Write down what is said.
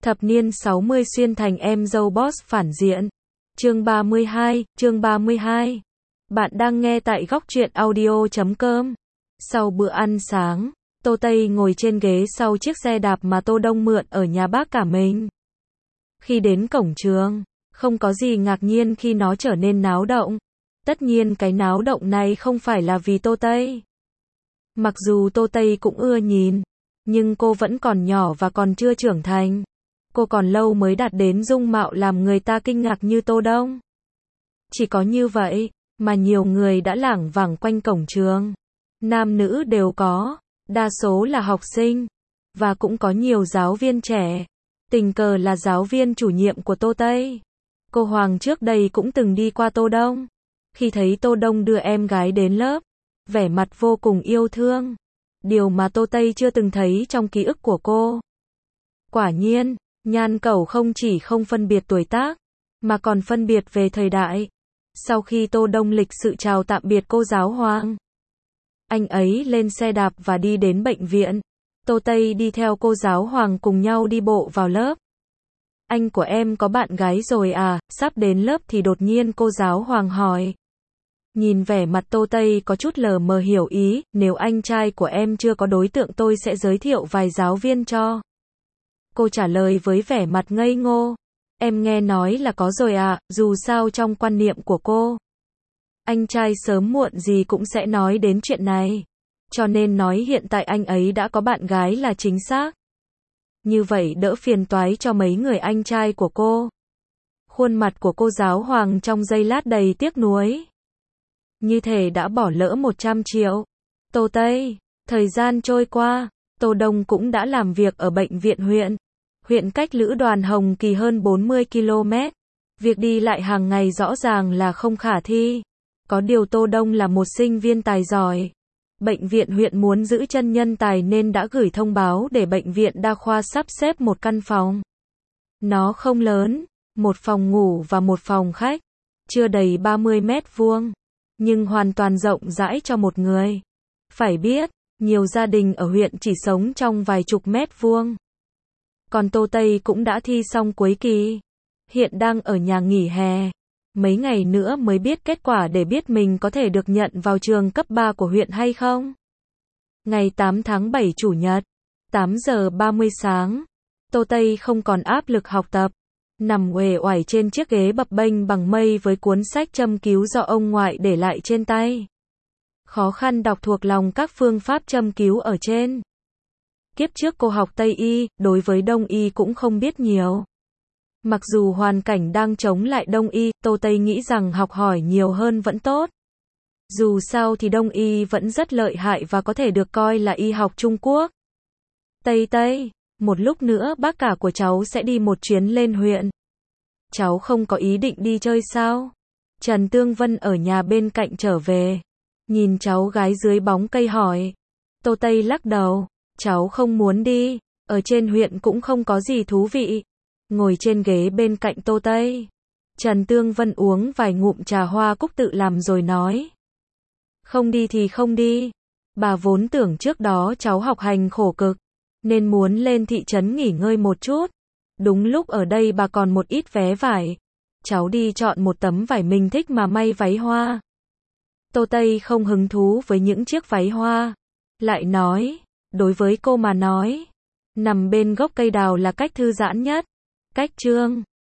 Thập niên 60 xuyên thành em dâu boss phản diện. Chương 32. Bạn đang nghe tại góc truyện audio.com. Sau bữa ăn sáng, Tô Tây ngồi trên ghế sau chiếc xe đạp mà Tô Đông mượn ở nhà bác cả mình. Khi đến cổng trường, không có gì ngạc nhiên khi nó trở nên náo động. Tất nhiên cái náo động này không phải là vì Tô Tây. Mặc dù Tô Tây cũng ưa nhìn, nhưng cô vẫn còn nhỏ và còn chưa trưởng thành. Cô còn lâu mới đạt đến dung mạo làm người ta kinh ngạc như Tô Đông. Chỉ có như vậy, mà nhiều người đã lảng vảng quanh cổng trường. Nam nữ đều có, đa số là học sinh, và cũng có nhiều giáo viên trẻ. Tình cờ là giáo viên chủ nhiệm của Tô Tây. Cô Hoàng trước đây cũng từng đi qua Tô Đông. Khi thấy Tô Đông đưa em gái đến lớp, vẻ mặt vô cùng yêu thương. Điều mà Tô Tây chưa từng thấy trong ký ức của cô. Quả nhiên, Nhan Cẩu không chỉ không phân biệt tuổi tác, mà còn phân biệt về thời đại. Sau khi Tô Đông lịch sự chào tạm biệt cô giáo Hoàng, anh ấy lên xe đạp và đi đến bệnh viện. Tô Tây đi theo cô giáo Hoàng cùng nhau đi bộ vào lớp. Anh của em có bạn gái rồi à? Sắp đến lớp thì đột nhiên cô giáo Hoàng hỏi. Nhìn vẻ mặt Tô Tây có chút lờ mờ hiểu ý, nếu anh trai của em chưa có đối tượng tôi sẽ giới thiệu vài giáo viên cho. Cô trả lời với vẻ mặt ngây ngô. Em nghe nói là có rồi à, dù sao trong quan niệm của cô, anh trai sớm muộn gì cũng sẽ nói đến chuyện này. Cho nên nói hiện tại anh ấy đã có bạn gái là chính xác. Như vậy đỡ phiền toái cho mấy người anh trai của cô. Khuôn mặt của cô giáo Hoàng trong giây lát đầy tiếc nuối. Như thể đã bỏ lỡ 100 triệu. Tô Tây, thời gian trôi qua, Tô Đông cũng đã làm việc ở bệnh viện huyện. Huyện cách Lữ Đoàn Hồng Kỳ hơn 40 km. Việc đi lại hàng ngày rõ ràng là không khả thi. Có điều Tô Đông là một sinh viên tài giỏi. Bệnh viện huyện muốn giữ chân nhân tài nên đã gửi thông báo để bệnh viện đa khoa sắp xếp một căn phòng. Nó không lớn, một phòng ngủ và một phòng khách, chưa đầy 30 mét vuông, nhưng hoàn toàn rộng rãi cho một người. Phải biết, nhiều gia đình ở huyện chỉ sống trong vài chục mét vuông. Còn Tô Tây cũng đã thi xong cuối kỳ, hiện đang ở nhà nghỉ hè. Mấy ngày nữa mới biết kết quả để biết mình có thể được nhận vào trường cấp 3 của huyện hay không. Ngày 8 tháng 7 Chủ nhật, 8 giờ 30 sáng, Tô Tây không còn áp lực học tập. Nằm uể oải trên chiếc ghế bập bênh bằng mây với cuốn sách châm cứu do ông ngoại để lại trên tay. Khó khăn đọc thuộc lòng các phương pháp châm cứu ở trên. Kiếp trước cô học Tây y, đối với Đông y cũng không biết nhiều. Mặc dù hoàn cảnh đang chống lại Đông y, Tô Tây nghĩ rằng học hỏi nhiều hơn vẫn tốt. Dù sao thì Đông y vẫn rất lợi hại và có thể được coi là y học Trung Quốc. Tây, một lúc nữa bác cả của cháu sẽ đi một chuyến lên huyện. Cháu không có ý định đi chơi sao? Trần Tương Vân ở nhà bên cạnh trở về. Nhìn cháu gái dưới bóng cây hỏi. Tô Tây lắc đầu. Cháu không muốn đi. Ở trên huyện cũng không có gì thú vị. Ngồi trên ghế bên cạnh Tô Tây, Trần Tương Vân uống vài ngụm trà hoa cúc tự làm rồi nói. Không đi thì không đi. Bà vốn tưởng trước đó cháu học hành khổ cực, nên muốn lên thị trấn nghỉ ngơi một chút. Đúng lúc ở đây bà còn một ít vé vải. Cháu đi chọn một tấm vải mình thích mà may váy hoa. Tô Tây không hứng thú với những chiếc váy hoa. Lại nói, đối với cô mà nói, nằm bên gốc cây đào là cách thư giãn nhất. Cách chương